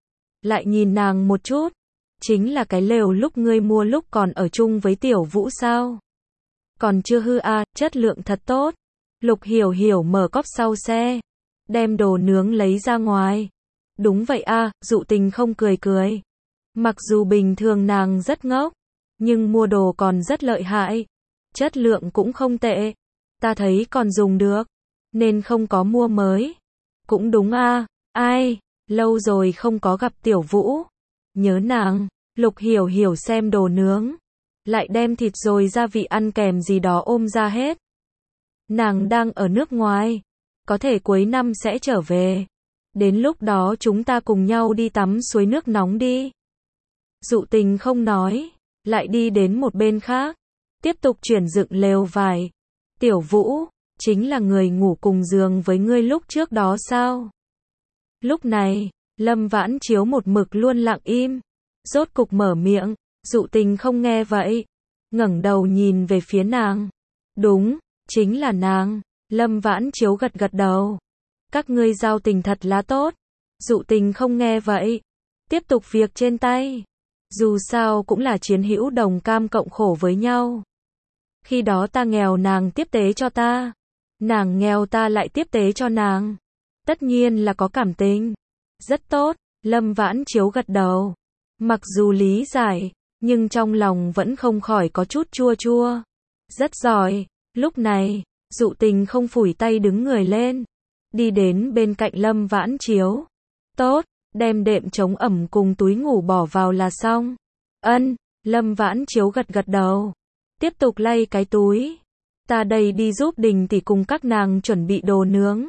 A: Lại nhìn nàng một chút. Chính là cái lều lúc ngươi mua lúc còn ở chung với Tiểu Vũ sao? Còn chưa hư a, à, chất lượng thật tốt. Lục Hiểu Hiểu mở cốp sau xe. Đem đồ nướng lấy ra ngoài. Đúng vậy a, à, Dụ Tình không cười cười. Mặc dù bình thường nàng rất ngốc. Nhưng mua đồ còn rất lợi hại. Chất lượng cũng không tệ. Ta thấy còn dùng được. Nên không có mua mới. Cũng đúng a. À, ai, lâu rồi không có gặp Tiểu Vũ. nhớ nàng. Lục Hiểu Hiểu xem đồ nướng, lại đem thịt rồi gia vị ăn kèm gì đó ôm ra hết. Nàng đang ở nước ngoài, có thể cuối năm sẽ trở về. Đến lúc đó chúng ta cùng nhau đi tắm suối nước nóng đi. Dụ Tình không nói, lại đi đến một bên khác, tiếp tục chuyển dựng lều vải. Tiểu Vũ, chính là người ngủ cùng giường với ngươi lúc trước đó sao? Lúc này, Lâm Vãn Chiếu một mực luôn lặng im, rốt cục mở miệng. Dụ Tình không nghe vậy, ngẩng đầu nhìn về phía nàng. Đúng, chính là nàng. Lâm Vãn Chiếu gật gật đầu. Các ngươi giao tình thật là tốt. Dụ Tình không nghe vậy, tiếp tục việc trên tay. Dù sao cũng là chiến hữu đồng cam cộng khổ với nhau. Khi đó ta nghèo nàng tiếp tế cho ta, nàng nghèo ta lại tiếp tế cho nàng. Tất nhiên là có cảm tình. Rất tốt, Lâm Vãn Chiếu gật đầu. Mặc dù lý giải, nhưng trong lòng vẫn không khỏi có chút chua chua. Rất giỏi. Lúc này, Dụ Tình không phủi tay đứng người lên, đi đến bên cạnh Lâm Vãn Chiếu. Tốt, đem đệm chống ẩm cùng túi ngủ bỏ vào là xong. Ân, Lâm Vãn Chiếu gật gật đầu. Tiếp tục lay cái túi. Ta đây đi giúp Đình tỷ cùng các nàng chuẩn bị đồ nướng.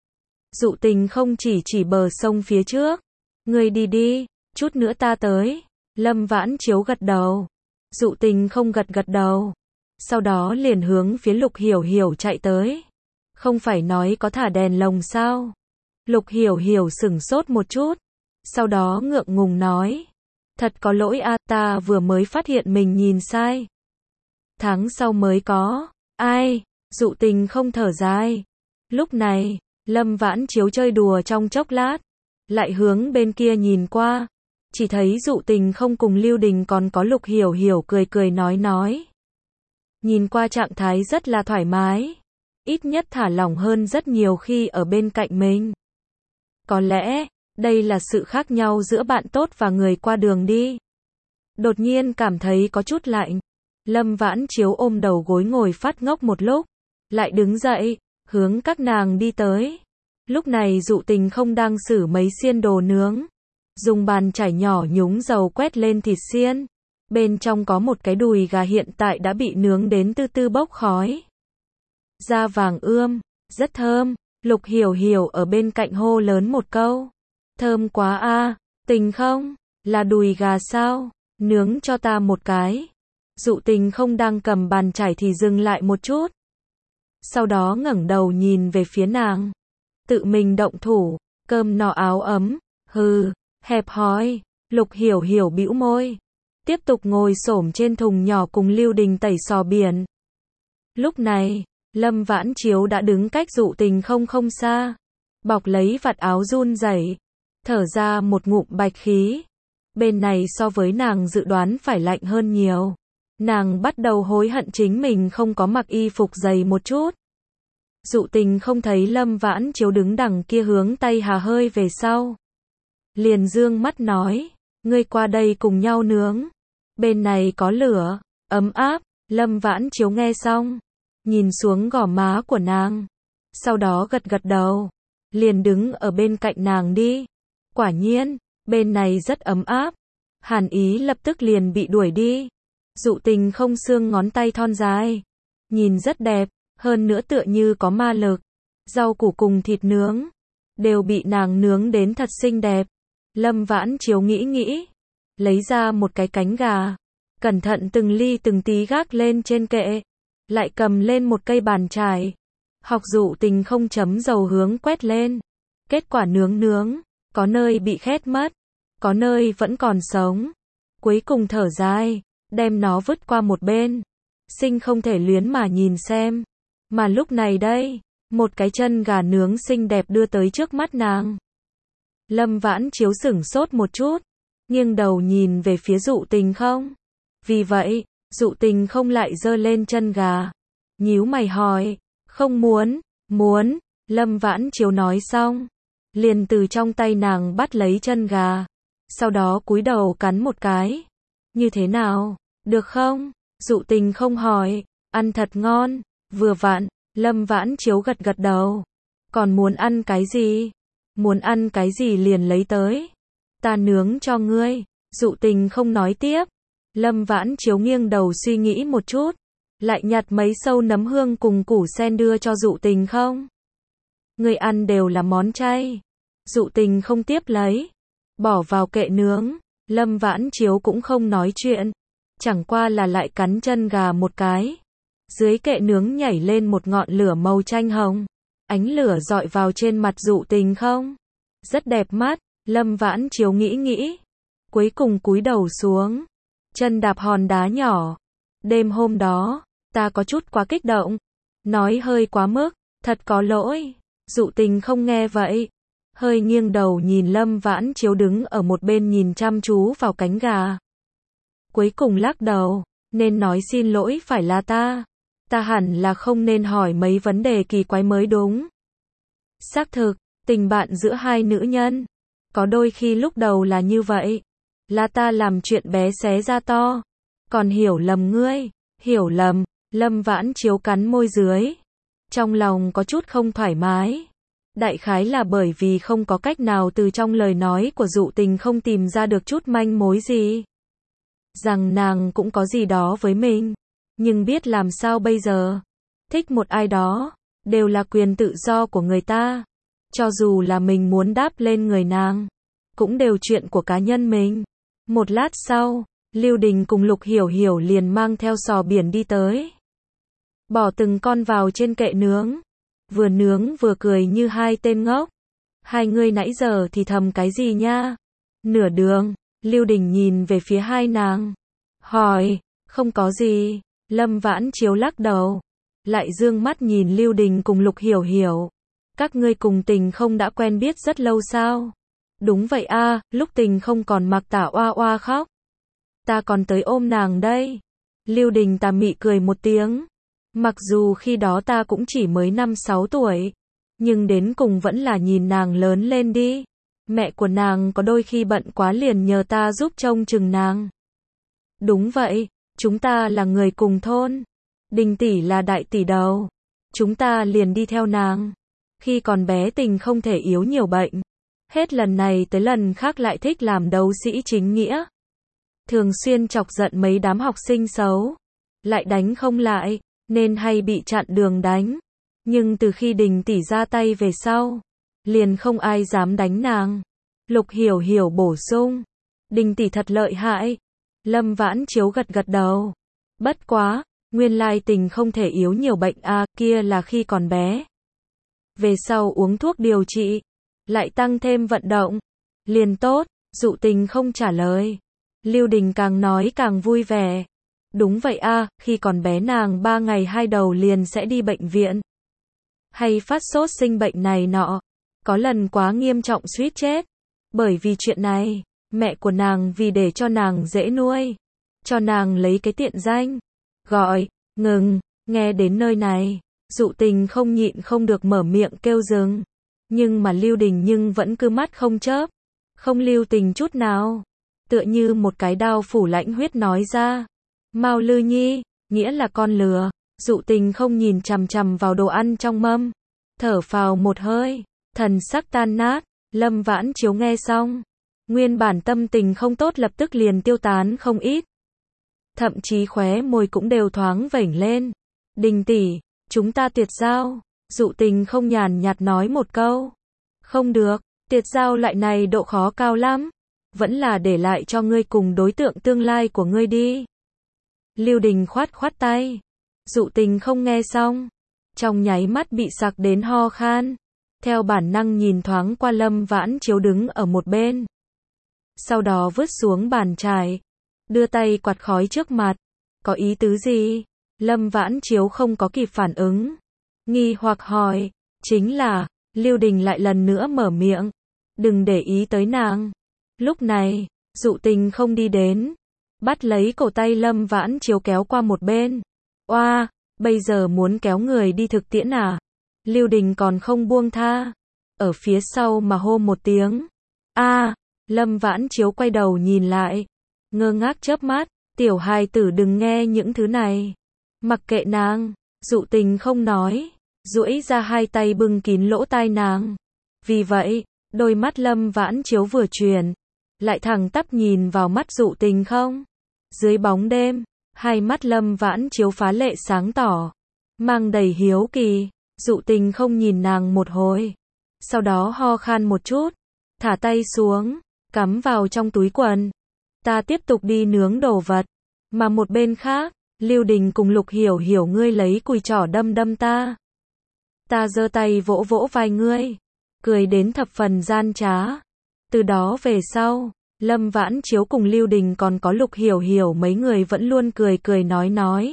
A: Dụ Tình không chỉ chỉ bờ sông phía trước. Ngươi đi đi, chút nữa ta tới. Lâm Vãn Chiếu gật đầu. Dụ Tình không gật gật đầu. Sau đó liền hướng phía Lục Hiểu Hiểu chạy tới. Không phải nói có thả đèn lồng sao? Lục Hiểu Hiểu sửng sốt một chút. Sau đó ngượng ngùng nói. Thật có lỗi a, ta vừa mới phát hiện mình nhìn sai. Tháng sau mới có. Ai? Dụ Tình không thở dài. Lúc này, Lâm Vãn Chiếu chơi đùa trong chốc lát, lại hướng bên kia nhìn qua. Chỉ thấy Dụ Tình không cùng Lưu Đình còn có Lục Hiểu Hiểu cười cười nói nói. Nhìn qua trạng thái rất là thoải mái. Ít nhất thả lỏng hơn rất nhiều khi ở bên cạnh mình. Có lẽ, đây là sự khác nhau giữa bạn tốt và người qua đường đi. Đột nhiên cảm thấy có chút lạnh. Lâm Vãn Chiếu ôm đầu gối ngồi phát ngốc một lúc, lại đứng dậy, hướng các nàng đi tới. Lúc này Dụ Tình không đang xử mấy xiên đồ nướng, dùng bàn chải nhỏ nhúng dầu quét lên thịt xiên. Bên trong có một cái đùi gà hiện tại đã bị nướng đến từ từ bốc khói. Da vàng ươm, rất thơm. Lục Hiểu Hiểu ở bên cạnh hô lớn một câu. Thơm quá a, Tình không? Là đùi gà sao? Nướng cho ta một cái. Dụ Tình không đang cầm bàn chải thì dừng lại một chút. Sau đó ngẩng đầu nhìn về phía nàng. Tự mình động thủ, cơm no áo ấm. Hừ, hẹp hòi. Lục Hiểu Hiểu bĩu môi. Tiếp tục ngồi xổm trên thùng nhỏ cùng Lưu Đình tẩy sò biển. Lúc này, Lâm Vãn Chiếu đã đứng cách Dụ Tình không không xa. Bọc lấy vạt áo run rẩy, thở ra một ngụm bạch khí. Bên này so với nàng dự đoán phải lạnh hơn nhiều. Nàng bắt đầu hối hận chính mình không có mặc y phục dày một chút. Dụ Tình không thấy Lâm Vãn Chiếu đứng đằng kia hướng tay hà hơi về sau. Liền dương mắt nói, ngươi qua đây cùng nhau nướng. Bên này có lửa, ấm áp. Lâm Vãn Chiếu nghe xong, nhìn xuống gò má của nàng. Sau đó gật gật đầu, liền đứng ở bên cạnh nàng đi. Quả nhiên, bên này rất ấm áp. Hàn ý lập tức liền bị đuổi đi. Dụ Tình không xương ngón tay thon dài, nhìn rất đẹp, hơn nữa tựa như có ma lực. Rau củ cùng thịt nướng, đều bị nàng nướng đến thật xinh đẹp. Lâm Vãn Chiếu nghĩ nghĩ, lấy ra một cái cánh gà, cẩn thận từng ly từng tí gác lên trên kệ, lại cầm lên một cây bàn chải. Học Dụ Tình không chấm dầu hướng quét lên. Kết quả nướng nướng, có nơi bị khét mất, có nơi vẫn còn sống. Cuối cùng thở dài, đem nó vứt qua một bên. Sinh không thể luyến mà nhìn xem. Mà lúc này đây, một cái chân gà nướng xinh đẹp đưa tới trước mắt nàng. Lâm Vãn Chiếu sửng sốt một chút, nghiêng đầu nhìn về phía Dụ Tình không. Vì vậy, Dụ Tình không lại giơ lên chân gà. Nhíu mày hỏi, không muốn, muốn. Lâm Vãn Chiếu nói xong, liền từ trong tay nàng bắt lấy chân gà. Sau đó cúi đầu cắn một cái. Như thế nào, được không? Dụ Tình không hỏi, ăn thật ngon, vừa vặn. Lâm Vãn Chiếu gật gật đầu. Còn muốn ăn cái gì? Muốn ăn cái gì liền lấy tới. Ta nướng cho ngươi. Dụ Tình không nói tiếp. Lâm Vãn Chiếu nghiêng đầu suy nghĩ một chút, lại nhặt mấy sâu nấm hương cùng củ sen đưa cho Dụ Tình không. Người ăn đều là món chay. Dụ Tình không tiếp lấy, bỏ vào kệ nướng. Lâm Vãn Chiếu cũng không nói chuyện, chẳng qua là lại cắn chân gà một cái. Dưới kệ nướng nhảy lên một ngọn lửa màu chanh hồng. Ánh lửa dọi vào trên mặt Dụ Tình không. Rất đẹp mắt. Lâm Vãn Chiếu nghĩ nghĩ, cuối cùng cúi đầu xuống, chân đạp hòn đá nhỏ. Đêm hôm đó, ta có chút quá kích động, nói hơi quá mức, thật có lỗi. Dụ Tình không nghe vậy, hơi nghiêng đầu nhìn Lâm Vãn Chiếu đứng ở một bên nhìn chăm chú vào cánh gà. Cuối cùng lắc đầu, nên nói xin lỗi phải là ta. Ta hẳn là không nên hỏi mấy vấn đề kỳ quái mới đúng. Xác thực, tình bạn giữa hai nữ nhân, có đôi khi lúc đầu là như vậy. Là ta làm chuyện bé xé ra to, còn hiểu lầm ngươi. Hiểu lầm. Lâm Vãn Chiếu cắn môi dưới, trong lòng có chút không thoải mái. Đại khái là bởi vì không có cách nào từ trong lời nói của Dụ Tình không tìm ra được chút manh mối gì. Rằng nàng cũng có gì đó với mình, nhưng biết làm sao bây giờ. Thích một ai đó, đều là quyền tự do của người ta. Cho dù là mình muốn đáp lên người nàng, cũng đều chuyện của cá nhân mình. Một lát sau, Lưu Đình cùng Lục Hiểu Hiểu liền mang theo sò biển đi tới. Bỏ từng con vào trên kệ nướng. Vừa nướng vừa cười như hai tên ngốc. Hai người nãy giờ thì thầm cái gì nha? Nửa đường, Lưu Đình nhìn về phía hai nàng, hỏi, không có gì. Lâm Vãn Chiếu lắc đầu, lại dương mắt nhìn Lưu Đình cùng Lục Hiểu Hiểu. Các ngươi cùng Tình không đã quen biết rất lâu sao? Đúng vậy a, lúc Tình không còn mặc tả oa oa khóc, ta còn tới ôm nàng đây. Lưu Đình tà mị cười một tiếng. Mặc dù khi đó ta cũng chỉ mới năm sáu tuổi, nhưng đến cùng vẫn là nhìn nàng lớn lên đi. Mẹ của nàng có đôi khi bận quá liền nhờ ta giúp trông chừng nàng. Đúng vậy, chúng ta là người cùng thôn. Đình tỷ là đại tỷ đầu, chúng ta liền đi theo nàng. Khi còn bé Tình không thể yếu nhiều bệnh, hết lần này tới lần khác lại thích làm đấu sĩ chính nghĩa. Thường xuyên chọc giận mấy đám học sinh xấu, lại đánh không lại, nên hay bị chặn đường đánh. Nhưng từ khi Đình tỷ ra tay về sau, liền không ai dám đánh nàng. Lục Hiểu Hiểu bổ sung, Đình tỷ thật lợi hại. Lâm Vãn Chiếu gật gật đầu. Bất quá, nguyên lai Tình không thể yếu nhiều bệnh a, à, kia là khi còn bé. Về sau uống thuốc điều trị, lại tăng thêm vận động, liền tốt. Dụ Tình không trả lời. Lưu Đình càng nói càng vui vẻ. Đúng vậy a, à, khi còn bé nàng ba ngày hai đầu liền sẽ đi bệnh viện. Hay phát sốt sinh bệnh này nọ. Có lần quá nghiêm trọng suýt chết. Bởi vì chuyện này, mẹ của nàng vì để cho nàng dễ nuôi, cho nàng lấy cái tiện danh, gọi, ngừng. Nghe đến nơi này, Dụ Tình không nhịn không được mở miệng kêu dừng. Nhưng mà Lưu Đình nhưng vẫn cứ mắt không chớp, không lưu tình chút nào. Tựa như một cái đao phủ lãnh huyết nói ra. Mao Lư Nhi, nghĩa là con lừa. Dụ Tình không nhìn chằm chằm vào đồ ăn trong mâm, thở phào một hơi, thần sắc tan nát. Lâm Vãn Chiếu nghe xong, nguyên bản tâm tình không tốt lập tức liền tiêu tán không ít. Thậm chí khóe môi cũng đều thoáng vểnh lên. Đình tỷ, chúng ta tuyệt giao. Dụ Tình không nhàn nhạt nói một câu. Không được, tuyệt giao loại này độ khó cao lắm. Vẫn là để lại cho ngươi cùng đối tượng tương lai của ngươi đi. Lưu Đình khoát khoát tay. Dụ Tình không nghe xong, trong nháy mắt bị sặc đến ho khan. Theo bản năng nhìn thoáng qua Lâm Vãn Chiếu đứng ở một bên. Sau đó vứt xuống bàn chải, đưa tay quạt khói trước mặt. Có ý tứ gì? Lâm Vãn Chiếu không có kịp phản ứng, nghi hoặc hỏi. Chính là, Lưu Đình lại lần nữa mở miệng. Đừng để ý tới nàng. Lúc này, Dụ Tình không đi đến, bắt lấy cổ tay Lâm Vãn Chiếu kéo qua một bên. Oa, bây giờ muốn kéo người đi thực tiễn à? Lưu Đình còn không buông tha, ở phía sau mà hô một tiếng. A, à, Lâm Vãn Chiếu quay đầu nhìn lại, ngơ ngác chớp mắt. Tiểu hài tử đừng nghe những thứ này. Mặc kệ nàng. Dụ Tình không nói, duỗi ra hai tay bưng kín lỗ tai nàng. Vì vậy, đôi mắt Lâm Vãn Chiếu vừa chuyển, lại thẳng tắp nhìn vào mắt Dụ Tình không? Dưới bóng đêm, hai mắt Lâm Vãn Chiếu phá lệ sáng tỏ, mang đầy hiếu kỳ. Dụ Tình không nhìn nàng một hồi, sau đó ho khan một chút, thả tay xuống, cắm vào trong túi quần. Ta tiếp tục đi nướng đồ vật, mà một bên khác, Lưu Đình cùng Lục Hiểu Hiểu ngươi lấy cùi trỏ đâm đâm ta. Ta giơ tay vỗ vỗ vai ngươi, cười đến thập phần gian trá. Từ đó về sau, Lâm Vãn Chiếu cùng Lưu Đình còn có Lục Hiểu Hiểu mấy người vẫn luôn cười cười nói nói.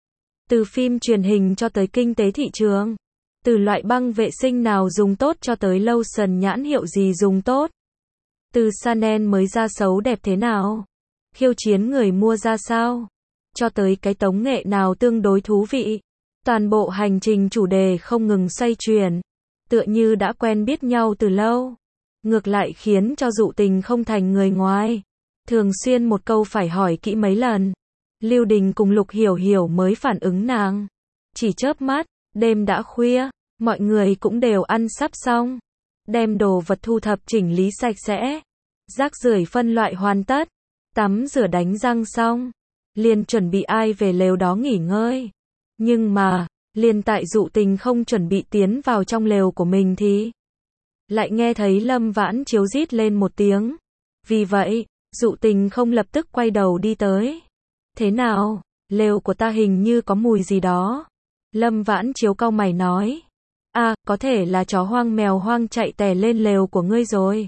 A: Từ phim truyền hình cho tới kinh tế thị trường, từ loại băng vệ sinh nào dùng tốt cho tới lotion nhãn hiệu gì dùng tốt, từ Chanel mới ra xấu đẹp thế nào, khiêu chiến người mua ra sao, cho tới cái tống nghệ nào tương đối thú vị. Toàn bộ hành trình chủ đề không ngừng xoay chuyển, tựa như đã quen biết nhau từ lâu. Ngược lại khiến cho Dụ Tình không thành người ngoài, thường xuyên một câu phải hỏi kỹ mấy lần. Lưu Đình cùng Lục Hiểu Hiểu mới phản ứng nàng. Chỉ chớp mắt, đêm đã khuya, mọi người cũng đều ăn sắp xong. Đem đồ vật thu thập chỉnh lý sạch sẽ, rác rưởi phân loại hoàn tất, tắm rửa đánh răng xong, liền chuẩn bị ai về lều đó nghỉ ngơi. Nhưng mà, liền tại Dụ Tình không chuẩn bị tiến vào trong lều của mình thì lại nghe thấy Lâm Vãn Chiếu rít lên một tiếng. Vì vậy, Dụ Tình không lập tức quay đầu đi tới. Thế nào, lều của ta hình như có mùi gì đó. Lâm Vãn Chiếu cau mày nói. À, có thể là chó hoang mèo hoang chạy tè lên lều của ngươi rồi.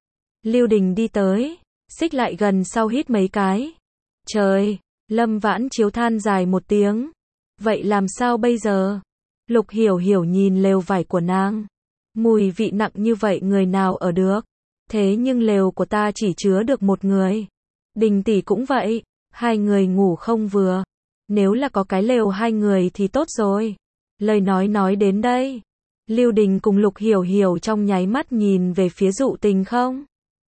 A: Lưu Đình đi tới, xích lại gần sau hít mấy cái. Trời, Lâm Vãn Chiếu than dài một tiếng. Vậy làm sao bây giờ? Lục Hiểu Hiểu nhìn lều vải của nàng. Mùi vị nặng như vậy người nào ở được? Thế nhưng lều của ta chỉ chứa được một người. Đình tỷ cũng vậy, hai người ngủ không vừa. Nếu là có cái lều hai người thì tốt rồi. Lời nói nói đến đây, Lưu Đình cùng Lục Hiểu Hiểu trong nháy mắt nhìn về phía Dụ Tình không.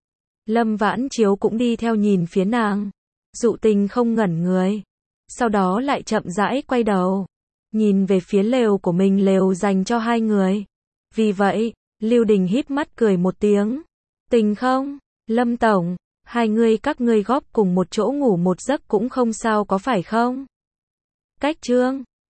A: Lâm Vãn Chiếu cũng đi theo nhìn phía nàng. Dụ Tình không ngẩn người, sau đó lại chậm rãi quay đầu, nhìn về phía lều của mình, lều dành cho hai người. Vì vậy, Lưu Đình híp mắt cười một tiếng. Tình không, Lâm tổng, hai người các ngươi góp cùng một chỗ ngủ một giấc cũng không sao có phải không? Cách chương